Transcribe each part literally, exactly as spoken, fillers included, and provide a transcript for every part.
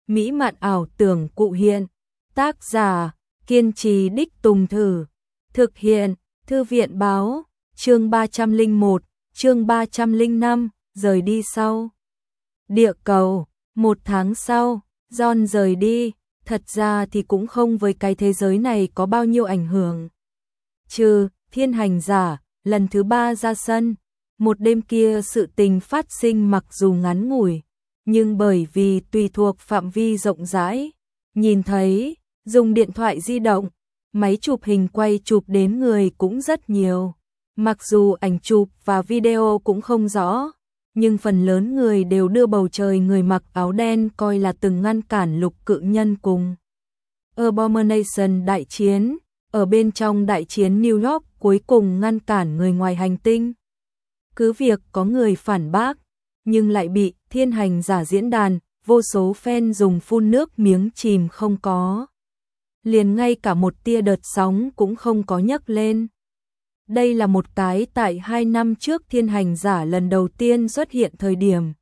mỹ mạn ảo tưởng cụ hiện. Tác giả, kiên trì đích tùng thử. Thực hiện, Thư viện báo, chương ba trăm lẻ một, chương ba trăm lẻ năm, rời đi sau. Địa cầu, một tháng sau, John rời đi, thật ra thì cũng không với cái thế giới này có bao nhiêu ảnh hưởng. Trừ, thiên hành giả, lần thứ ba ra sân, một đêm kia sự tình phát sinh mặc dù ngắn ngủi, nhưng bởi vì tùy thuộc phạm vi rộng rãi, nhìn thấy, dùng điện thoại di động, máy chụp hình quay chụp đến người cũng rất nhiều. Mặc dù ảnh chụp và video cũng không rõ, nhưng phần lớn người đều đưa bầu trời người mặc áo đen coi là từng ngăn cản lục cự nhân cùng Abomination đại chiến, ở bên trong đại chiến New York cuối cùng ngăn cản người ngoài hành tinh. Cứ việc có người phản bác, nhưng lại bị thiên hành giả diễn đàn, vô số fan dùng phun nước miếng chìm không có. Liền ngay cả một tia đợt sóng cũng không có nhấc lên. Đây là một cái tại hai năm trước thiên hành giả lần đầu tiên xuất hiện thời điểm.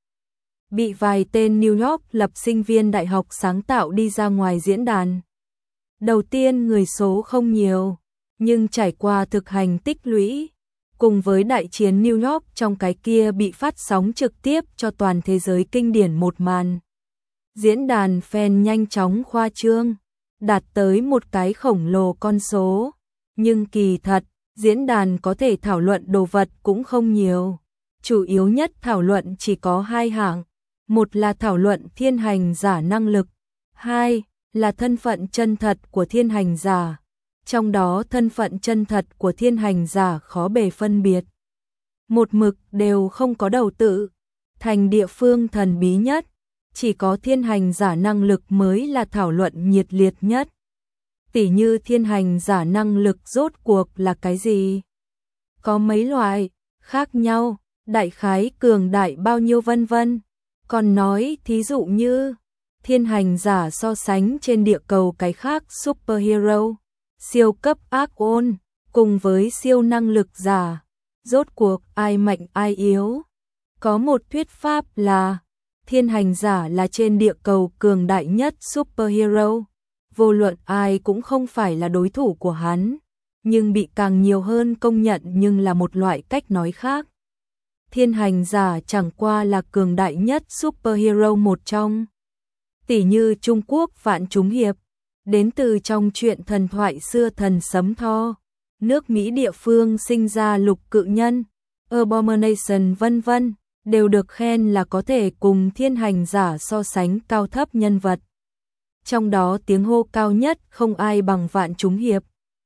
Bị vài tên New York lập sinh viên đại học sáng tạo đi ra ngoài diễn đàn. Đầu tiên người số không nhiều, nhưng trải qua thực hành tích lũy, cùng với đại chiến New York trong cái kia bị phát sóng trực tiếp cho toàn thế giới kinh điển một màn. Diễn đàn fan nhanh chóng khoa trương, đạt tới một cái khổng lồ con số, nhưng kỳ thật, diễn đàn có thể thảo luận đồ vật cũng không nhiều. Chủ yếu nhất thảo luận chỉ có hai hạng, một là thảo luận thiên hành giả năng lực, hai là thân phận chân thật của thiên hành giả. Trong đó thân phận chân thật của thiên hành giả khó bề phân biệt. Một mực đều không có đầu tự, thành địa phương thần bí nhất, chỉ có thiên hành giả năng lực mới là thảo luận nhiệt liệt nhất. Tỉ như thiên hành giả năng lực rốt cuộc là cái gì? Có mấy loại, khác nhau, đại khái cường đại bao nhiêu vân vân. Còn nói thí dụ như, thiên hành giả so sánh trên địa cầu cái khác superhero, siêu cấp ác ôn, cùng với siêu năng lực giả. Rốt cuộc ai mạnh ai yếu? Có một thuyết pháp là, thiên hành giả là trên địa cầu cường đại nhất superhero. Vô luận ai cũng không phải là đối thủ của hắn, nhưng bị càng nhiều hơn công nhận nhưng là một loại cách nói khác. Thiên hành giả chẳng qua là cường đại nhất superhero một trong. Tỉ như Trung Quốc Vạn Chúng Hiệp, đến từ trong truyện thần thoại xưa thần Sấm Tho, nước Mỹ địa phương sinh ra lục cự nhân, Abomination vân vân, đều được khen là có thể cùng thiên hành giả so sánh cao thấp nhân vật. Trong đó tiếng hô cao nhất không ai bằng Vạn Chúng Hiệp.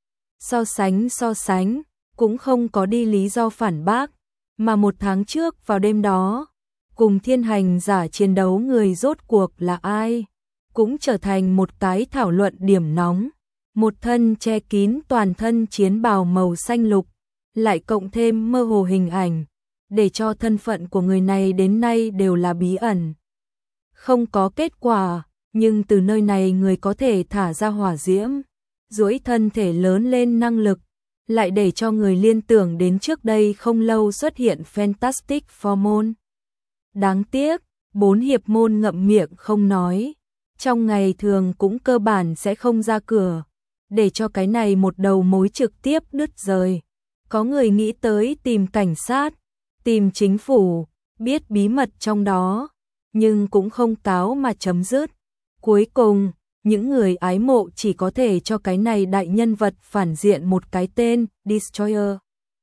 So sánh so sánh, cũng không có đi lý do phản bác, mà một tháng trước vào đêm đó, cùng thiên hành giả chiến đấu người rốt cuộc là ai, cũng trở thành một cái thảo luận điểm nóng. Một thân che kín toàn thân chiến bào màu xanh lục, lại cộng thêm mơ hồ hình ảnh, để cho thân phận của người này đến nay đều là bí ẩn. Không có kết quả, nhưng từ nơi này người có thể thả ra hỏa diễm, duỗi thân thể lớn lên năng lực, lại để cho người liên tưởng đến trước đây không lâu xuất hiện Fantastic Four môn. Đáng tiếc, bốn hiệp môn ngậm miệng không nói, trong ngày thường cũng cơ bản sẽ không ra cửa, để cho cái này một đầu mối trực tiếp đứt rời. Có người nghĩ tới tìm cảnh sát, tìm chính phủ, biết bí mật trong đó, nhưng cũng không cáo mà chấm dứt. Cuối cùng, những người ái mộ chỉ có thể cho cái này đại nhân vật phản diện một cái tên, Destroyer.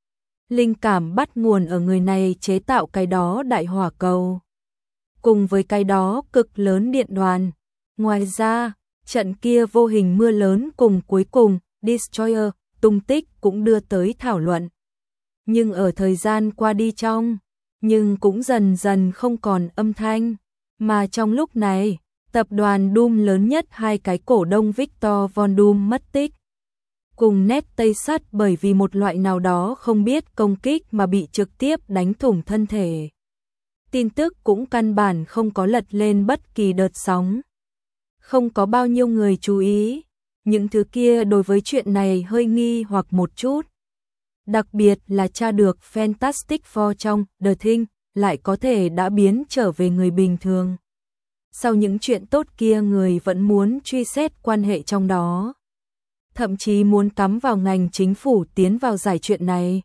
Linh cảm bắt nguồn ở người này chế tạo cái đó đại hỏa cầu, cùng với cái đó cực lớn điện đoàn. Ngoài ra, trận kia vô hình mưa lớn cùng cuối cùng, Destroyer, tung tích cũng đưa tới thảo luận. Nhưng ở thời gian qua đi trong, nhưng cũng dần dần không còn âm thanh, mà trong lúc này, tập đoàn Doom lớn nhất hai cái cổ đông Victor Von Doom mất tích. Cùng nét tây sắt bởi vì một loại nào đó không biết công kích mà bị trực tiếp đánh thủng thân thể. Tin tức cũng căn bản không có lật lên bất kỳ đợt sóng. Không có bao nhiêu người chú ý, những thứ kia đối với chuyện này hơi nghi hoặc một chút. Đặc biệt là tra được Fantastic Four trong The Thing lại có thể đã biến trở về người bình thường. Sau những chuyện tốt kia người vẫn muốn truy xét quan hệ trong đó. Thậm chí muốn cắm vào ngành chính phủ tiến vào giải chuyện này.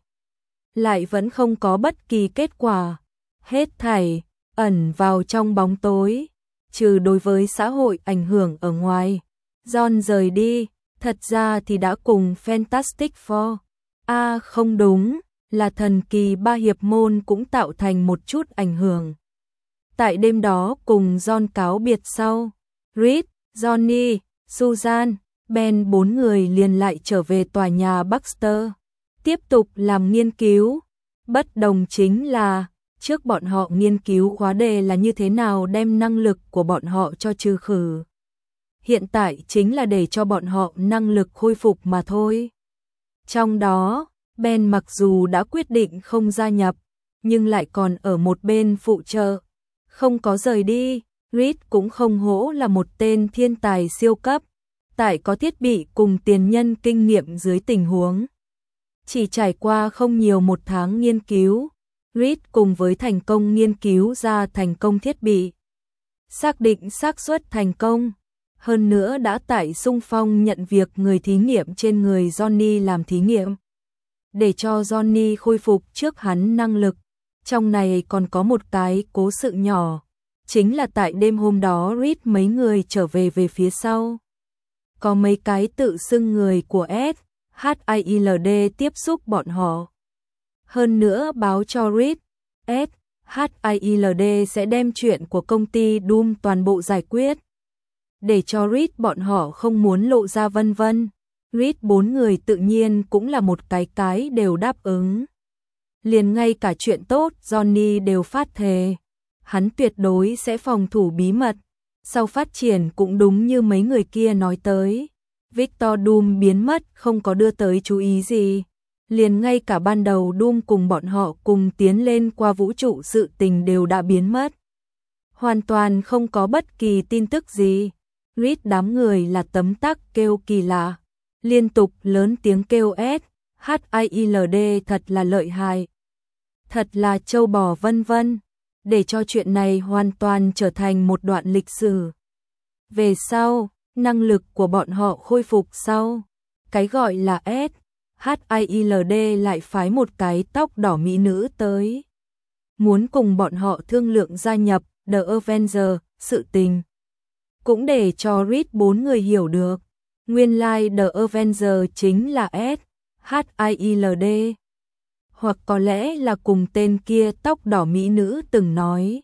Lại vẫn không có bất kỳ kết quả. Hết thảy, ẩn vào trong bóng tối. Trừ đối với xã hội ảnh hưởng ở ngoài. John rời đi, thật ra thì đã cùng Fantastic Four. À không đúng, là thần kỳ ba hiệp môn cũng tạo thành một chút ảnh hưởng. Tại đêm đó cùng John cáo biệt sau, Reed, Johnny, Susan, Ben bốn người liền lại trở về tòa nhà Baxter, tiếp tục làm nghiên cứu. Bất đồng chính là, trước bọn họ nghiên cứu khóa đề là như thế nào đem năng lực của bọn họ cho trừ khử. Hiện tại chính là để cho bọn họ năng lực khôi phục mà thôi. Trong đó, Ben mặc dù đã quyết định không gia nhập, nhưng lại còn ở một bên phụ trợ, không có rời đi. Reed cũng không hổ là một tên thiên tài siêu cấp, tại có thiết bị cùng tiền nhân kinh nghiệm dưới tình huống. Chỉ trải qua không nhiều một tháng nghiên cứu, Reed cùng với thành công nghiên cứu ra thành công thiết bị. Xác định xác suất thành công, hơn nữa đã tại xung phong nhận việc người thí nghiệm trên người Johnny làm thí nghiệm. Để cho Johnny khôi phục trước hắn năng lực, trong này còn có một cái cố sự nhỏ, chính là tại đêm hôm đó Reed mấy người trở về về phía sau. Có mấy cái tự xưng người của S H I L D tiếp xúc bọn họ. Hơn nữa báo cho Reed, S H I L D sẽ đem chuyện của công ty Doom toàn bộ giải quyết. Để cho Reed bọn họ không muốn lộ ra vân vân. Reed bốn người tự nhiên cũng là một cái cái đều đáp ứng. Liền ngay cả chuyện tốt Johnny đều phát thề. Hắn tuyệt đối sẽ phòng thủ bí mật. Sau phát triển cũng đúng như mấy người kia nói tới. Victor Doom biến mất không có đưa tới chú ý gì. Liền ngay cả ban đầu Doom cùng bọn họ cùng tiến lên qua vũ trụ sự tình đều đã biến mất. Hoàn toàn không có bất kỳ tin tức gì. Reed đám người là tấm tắc kêu kỳ lạ. Liên tục lớn tiếng kêu S H I L D thật là lợi hại. Thật là châu bò vân vân. Để cho chuyện này hoàn toàn trở thành một đoạn lịch sử. Về sau, năng lực của bọn họ khôi phục sau. Cái gọi là S H I L D lại phái một cái tóc đỏ mỹ nữ tới. Muốn cùng bọn họ thương lượng gia nhập The Avengers, sự tình. Cũng để cho Reed bốn người hiểu được. Nguyên lai The Avengers chính là S H I L D. Hoặc có lẽ là cùng tên kia tóc đỏ mỹ nữ từng nói.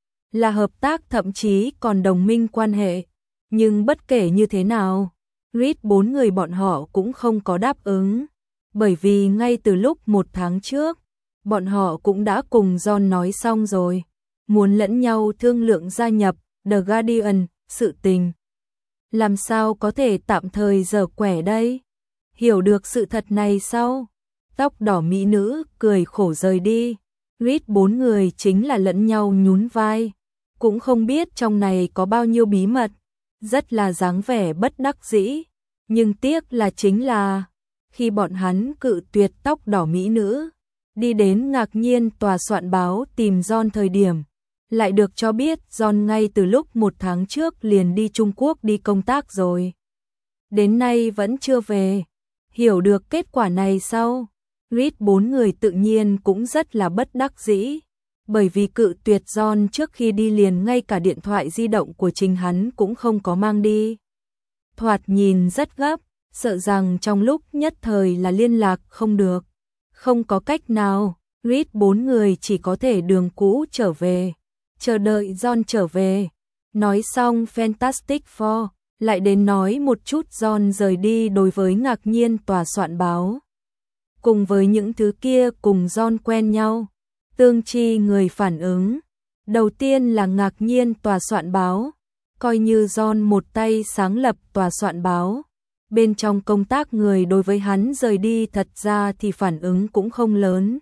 Là hợp tác thậm chí còn đồng minh quan hệ. Nhưng bất kể như thế nào, Reed bốn người bọn họ cũng không có đáp ứng. Bởi vì ngay từ lúc một tháng trước, bọn họ cũng đã cùng John nói xong rồi. Muốn lẫn nhau thương lượng gia nhập The Guardian, sự tình. Làm sao có thể tạm thời giở quẻ đây? Hiểu được sự thật này sau, tóc đỏ mỹ nữ cười khổ rời đi. Reed bốn người chính là lẫn nhau nhún vai. Cũng không biết trong này có bao nhiêu bí mật. Rất là dáng vẻ bất đắc dĩ. Nhưng tiếc là chính là khi bọn hắn cự tuyệt tóc đỏ mỹ nữ, đi đến ngạc nhiên tòa soạn báo tìm John thời điểm, lại được cho biết John ngay từ lúc một tháng trước liền đi Trung Quốc đi công tác rồi. Đến nay vẫn chưa về. Hiểu được kết quả này sau, Reed bốn người tự nhiên cũng rất là bất đắc dĩ. Bởi vì cự tuyệt John trước khi đi liền ngay cả điện thoại di động của chính hắn cũng không có mang đi. Thoạt nhìn rất gấp, sợ rằng trong lúc nhất thời là liên lạc không được. Không có cách nào, Reed bốn người chỉ có thể đường cũ trở về. Chờ đợi John trở về. Nói xong Fantastic Four, lại đến nói một chút John rời đi đối với ngạc nhiên tòa soạn báo. Cùng với những thứ kia cùng John quen nhau. Tương chi người phản ứng. Đầu tiên là ngạc nhiên tòa soạn báo. Coi như John một tay sáng lập tòa soạn báo. Bên trong công tác người đối với hắn rời đi thật ra thì phản ứng cũng không lớn.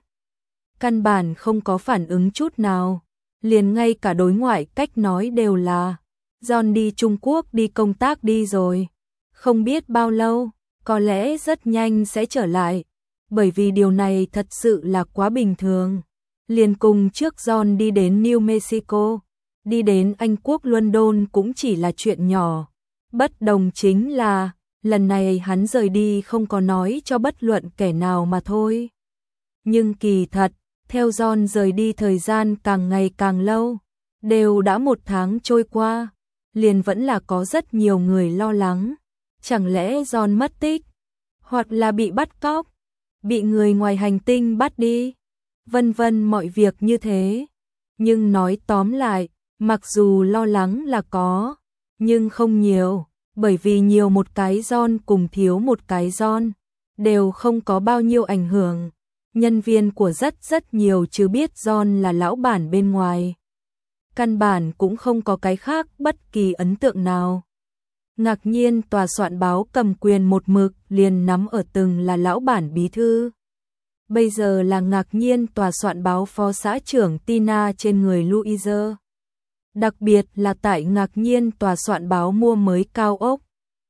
Căn bản không có phản ứng chút nào. Liền ngay cả đối ngoại cách nói đều là John đi Trung Quốc đi công tác đi rồi. Không biết bao lâu, có lẽ rất nhanh sẽ trở lại. Bởi vì điều này thật sự là quá bình thường. Liền cùng trước John đi đến New Mexico, đi đến Anh quốc London cũng chỉ là chuyện nhỏ. Bất đồng chính là, lần này hắn rời đi không có nói cho bất luận kẻ nào mà thôi. Nhưng kỳ thật, theo John rời đi thời gian càng ngày càng lâu, đều đã một tháng trôi qua, liền vẫn là có rất nhiều người lo lắng. Chẳng lẽ John mất tích, hoặc là bị bắt cóc, bị người ngoài hành tinh bắt đi, vân vân mọi việc như thế. Nhưng nói tóm lại, mặc dù lo lắng là có, nhưng không nhiều, bởi vì nhiều một cái John cùng thiếu một cái John, đều không có bao nhiêu ảnh hưởng. Nhân viên của rất rất nhiều chứ biết John là lão bản bên ngoài. Căn bản cũng không có cái khác bất kỳ ấn tượng nào. Ngạc nhiên tòa soạn báo cầm quyền một mực liền nắm ở từng là lão bản bí thư. Bây giờ là ngạc nhiên tòa soạn báo phó xã trưởng Tina trên người Louise. Đặc biệt là tại ngạc nhiên tòa soạn báo mua mới cao ốc.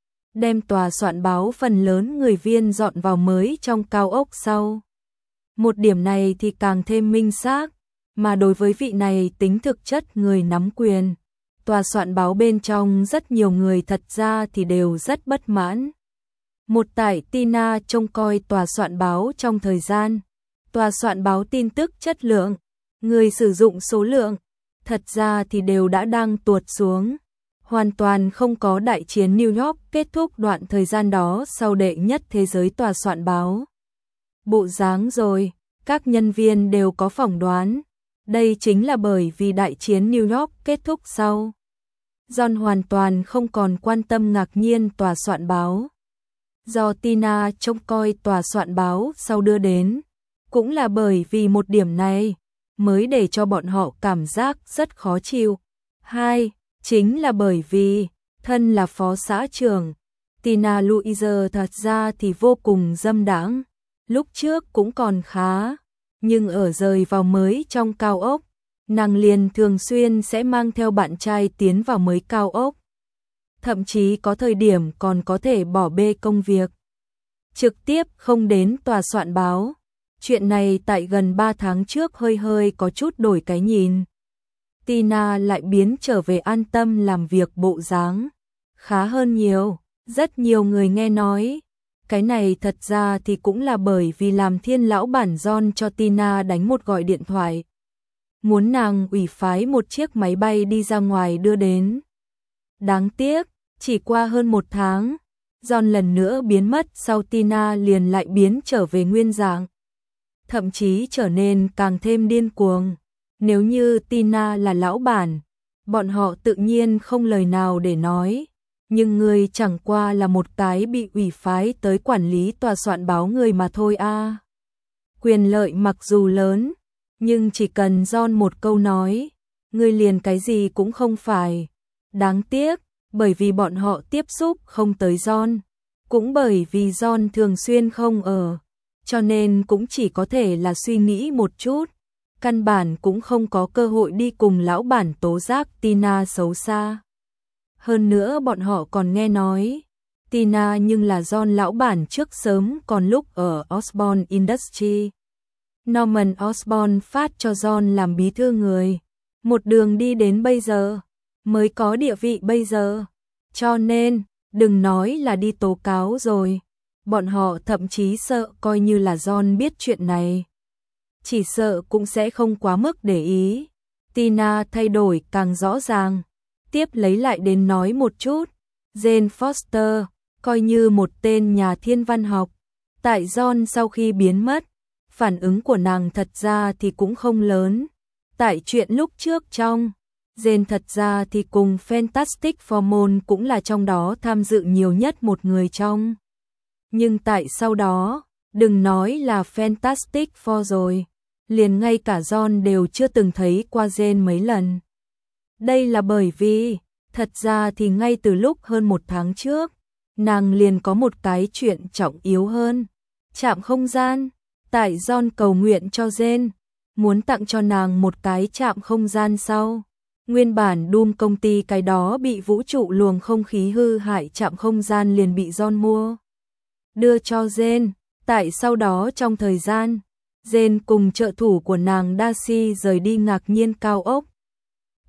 Đem tòa soạn báo phần lớn người viên dọn vào mới trong cao ốc sau. Một điểm này thì càng thêm minh xác, mà đối với vị này tính thực chất người nắm quyền. Tòa soạn báo bên trong rất nhiều người thật ra thì đều rất bất mãn. Một tại Tina trông coi tòa soạn báo trong thời gian. Tòa soạn báo tin tức chất lượng, người sử dụng số lượng, thật ra thì đều đã đang tuột xuống. Hoàn toàn không có đại chiến New York kết thúc đoạn thời gian đó sau đệ nhất thế giới tòa soạn báo. Bộ dáng rồi, các nhân viên đều có phỏng đoán. Đây chính là bởi vì đại chiến New York kết thúc sau. John hoàn toàn không còn quan tâm ngạc nhiên tòa soạn báo. Do Tina trông coi tòa soạn báo sau đưa đến, cũng là bởi vì một điểm này, mới để cho bọn họ cảm giác rất khó chịu. Hai, chính là bởi vì, thân là phó xã trưởng, Tina Louise thật ra thì vô cùng dâm đãng. Lúc trước cũng còn khá, nhưng ở rời vào mới trong cao ốc, nàng liền thường xuyên sẽ mang theo bạn trai tiến vào mới cao ốc. Thậm chí có thời điểm còn có thể bỏ bê công việc, trực tiếp không đến tòa soạn báo. Chuyện này tại gần ba tháng trước hơi hơi có chút đổi cái nhìn. Tina lại biến trở về an tâm làm việc bộ dáng, khá hơn nhiều. Rất nhiều người nghe nói, cái này thật ra thì cũng là bởi vì làm thiên lão bản John cho Tina đánh một gọi điện thoại. Muốn nàng ủy phái một chiếc máy bay đi ra ngoài đưa đến. Đáng tiếc, chỉ qua hơn một tháng, John lần nữa biến mất sau Tina liền lại biến trở về nguyên dạng. Thậm chí trở nên càng thêm điên cuồng. Nếu như Tina là lão bản, bọn họ tự nhiên không lời nào để nói. Nhưng người chẳng qua là một cái bị ủy phái tới quản lý tòa soạn báo người mà thôi a. À. Quyền lợi mặc dù lớn, nhưng chỉ cần John một câu nói, người liền cái gì cũng không phải. Đáng tiếc, bởi vì bọn họ tiếp xúc không tới John, cũng bởi vì John thường xuyên không ở, cho nên cũng chỉ có thể là suy nghĩ một chút. Căn bản cũng không có cơ hội đi cùng lão bản tố giác Tina xấu xa. Hơn nữa bọn họ còn nghe nói, Tina nhưng là John lão bản trước sớm còn lúc ở Osborne Industries. Norman Osborne phát cho John làm bí thư người, một đường đi đến bây giờ, mới có địa vị bây giờ. Cho nên, đừng nói là đi tố cáo rồi, bọn họ thậm chí sợ coi như là John biết chuyện này. Chỉ sợ cũng sẽ không quá mức để ý. Tina thay đổi càng rõ ràng. Tiếp lấy lại đến nói một chút. Jane Foster, coi như một tên nhà thiên văn học. Tại John sau khi biến mất, phản ứng của nàng thật ra thì cũng không lớn. Tại chuyện lúc trước trong, Jane thật ra thì cùng Fantastic Four cũng là trong đó tham dự nhiều nhất một người trong. Nhưng tại sau đó, đừng nói là Fantastic Four rồi, liền ngay cả John đều chưa từng thấy qua Jane mấy lần. Đây là bởi vì, thật ra thì ngay từ lúc hơn một tháng trước, nàng liền có một cái chuyện trọng yếu hơn. Trạm không gian, tại John cầu nguyện cho Jane, muốn tặng cho nàng một cái trạm không gian sau. Nguyên bản Doom công ty cái đó bị vũ trụ luồng không khí hư hại trạm không gian liền bị John mua. Đưa cho Jane, tại sau đó trong thời gian, Jane cùng trợ thủ của nàng Darcy rời đi ngạc nhiên cao ốc.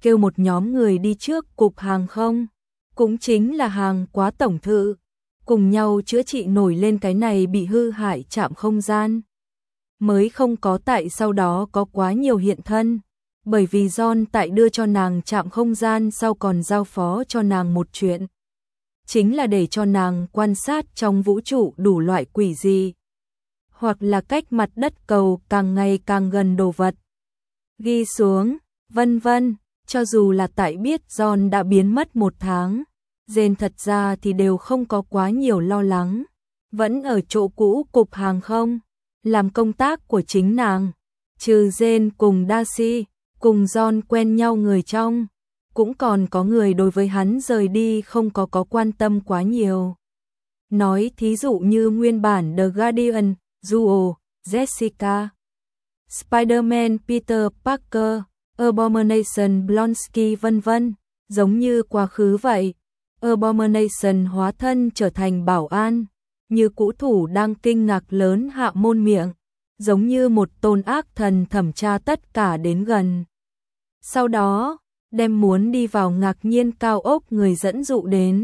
kêu một nhóm người đi trước cục hàng không, cũng chính là hàng quá tổng thự, cùng nhau chữa trị nổi lên cái này bị hư hại trạm không gian. Mới không có tại sau đó có quá nhiều hiện thân, bởi vì John tại đưa cho nàng trạm không gian sau còn giao phó cho nàng một chuyện. Chính là để cho nàng quan sát trong vũ trụ đủ loại quỷ gì, hoặc là cách mặt đất cầu càng ngày càng gần đồ vật. Ghi xuống, vân vân, cho dù là tại biết John đã biến mất một tháng, Jane thật ra thì đều không có quá nhiều lo lắng, vẫn ở chỗ cũ cục hàng không, làm công tác của chính nàng, trừ Jane cùng Darcy, cùng John quen nhau người trong, cũng còn có người đối với hắn rời đi không có có quan tâm quá nhiều. Nói thí dụ như nguyên bản The Guardian, Duo, Jessica, Spider-Man Peter Parker, Abomination Blonsky vân vân, giống như quá khứ vậy. Abomination hóa thân trở thành bảo an, như cũ thủ đang kinh ngạc lớn hạ môn miệng, giống như một tôn ác thần thẩm tra tất cả đến gần. Sau đó, đem muốn đi vào ngạc nhiên cao ốc người dẫn dụ đến.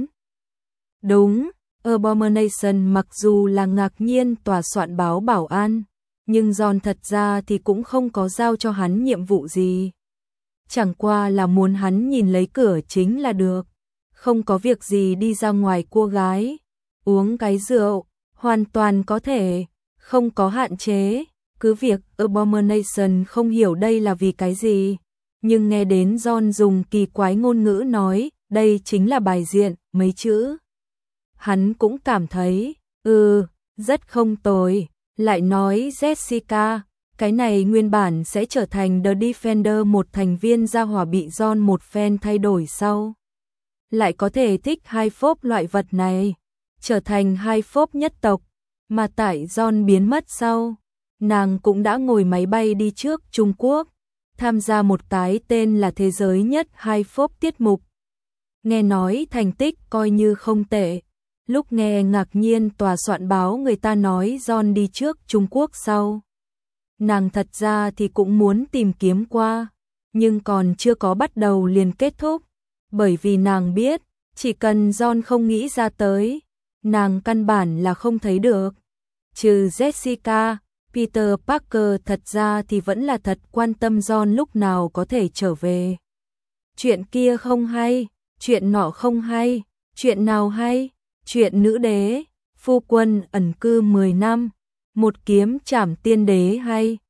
Đúng, Abomination mặc dù là ngạc nhiên tòa soạn báo bảo an, nhưng John thật ra thì cũng không có giao cho hắn nhiệm vụ gì. Chẳng qua là muốn hắn nhìn lấy cửa chính là được, không có việc gì đi ra ngoài cua gái, uống cái rượu, hoàn toàn có thể, không có hạn chế, cứ việc Abomination không hiểu đây là vì cái gì. Nhưng nghe đến John dùng kỳ quái ngôn ngữ nói, đây chính là bài diện, mấy chữ. Hắn cũng cảm thấy, ừ, rất không tồi, lại nói Jessica, cái này nguyên bản sẽ trở thành The Defender một thành viên gia hỏa bị John một phen thay đổi sau. Lại có thể thích hai phốp loại vật này, trở thành hai phốp nhất tộc, mà tại John biến mất sau, nàng cũng đã ngồi máy bay đi trước Trung Quốc, tham gia một cái tên là Thế giới nhất hai phốp tiết mục. Nghe nói thành tích coi như không tệ, lúc nghe ngạc nhiên tòa soạn báo người ta nói John đi trước Trung Quốc sau. Nàng thật ra thì cũng muốn tìm kiếm qua, nhưng còn chưa có bắt đầu liền kết thúc, bởi vì nàng biết, chỉ cần John không nghĩ ra tới, nàng căn bản là không thấy được. Trừ Jessica, Peter Parker thật ra thì vẫn là thật quan tâm John lúc nào có thể trở về. Chuyện kia không hay, chuyện nọ không hay, chuyện nào hay, chuyện nữ đế, phu quân ẩn cư mười năm, một kiếm trảm tiên đế hay.